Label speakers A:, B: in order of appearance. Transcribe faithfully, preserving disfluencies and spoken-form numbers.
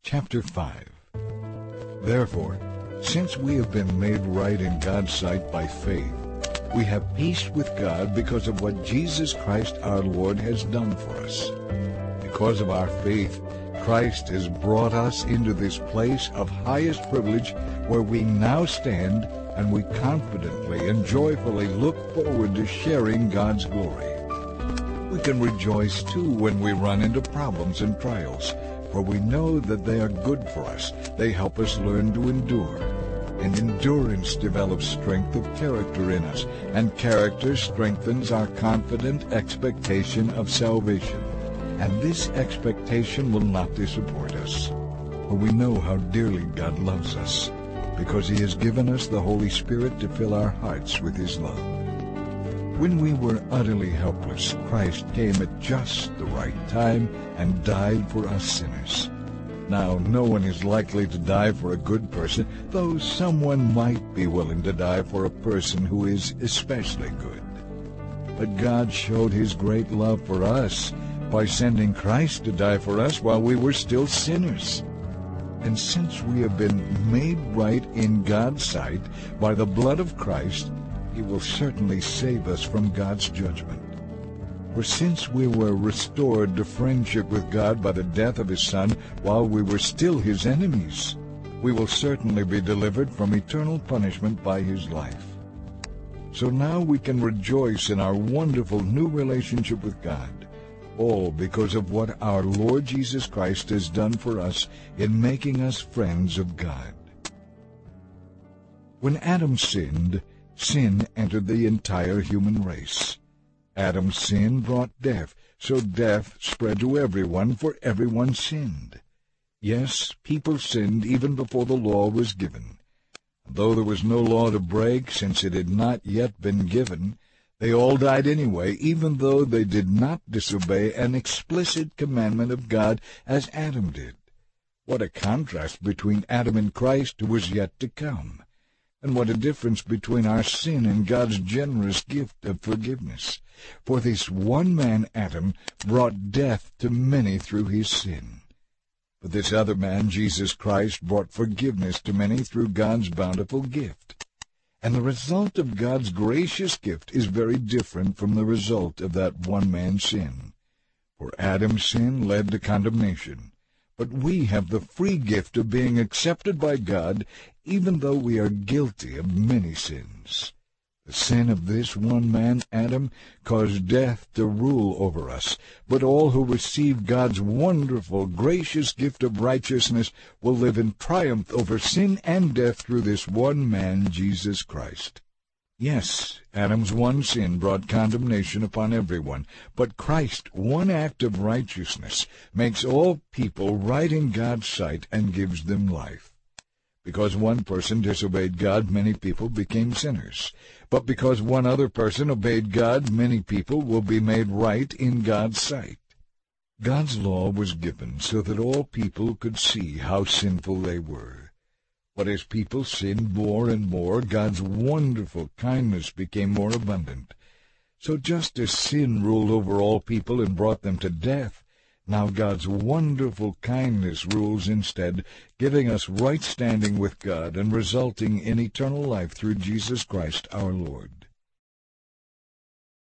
A: Chapter five. Therefore, since we have been made right in God's sight by faith, we have peace with God because of what Jesus Christ our Lord has done for us. Because of our faith, Christ has brought us into this place of highest privilege where we now stand, and we confidently and joyfully look forward to sharing God's glory. We can rejoice, too, when we run into problems and trials, for we know that they are good for us. They help us learn to endure. And endurance develops strength of character in us, and character strengthens our confident expectation of salvation. And this expectation will not disappoint us, for we know how dearly God loves us, because He has given us the Holy Spirit to fill our hearts with His love. When we were utterly helpless, Christ came at just the right time and died for us sinners. Now, no one is likely to die for a good person, though someone might be willing to die for a person who is especially good. But God showed His great love for us by sending Christ to die for us while we were still sinners. And since we have been made right in God's sight by the blood of Christ, He will certainly save us from God's judgment. For since we were restored to friendship with God by the death of His Son while we were still His enemies, we will certainly be delivered from eternal punishment by His life. So now we can rejoice in our wonderful new relationship with God, all because of what our Lord Jesus Christ has done for us in making us friends of God. When Adam sinned, sin entered the entire human race. Adam's sin brought death, so death spread to everyone, for everyone sinned. Yes, people sinned even before the law was given. Though there was no law to break, since it had not yet been given, they all died anyway, even though they did not disobey an explicit commandment of God as Adam did. What a contrast between Adam and Christ, who was yet to come. And what a difference between our sin and God's generous gift of forgiveness. For this one man, Adam, brought death to many through his sin. But this other man, Jesus Christ, brought forgiveness to many through God's bountiful gift. And the result of God's gracious gift is very different from the result of that one man's sin. For Adam's sin led to condemnation. But we have the free gift of being accepted by God, even though we are guilty of many sins. The sin of this one man, Adam, caused death to rule over us, but all who receive God's wonderful, gracious gift of righteousness will live in triumph over sin and death through this one man, Jesus Christ. Yes, Adam's one sin brought condemnation upon everyone, but Christ's one act of righteousness makes all people right in God's sight and gives them life. Because one person disobeyed God, many people became sinners. But because one other person obeyed God, many people will be made right in God's sight. God's law was given so that all people could see how sinful they were. But as people sinned more and more, God's wonderful kindness became more abundant. So just as sin ruled over all people and brought them to death, now God's wonderful kindness rules instead, giving us right standing with God and resulting in eternal life through Jesus Christ our Lord.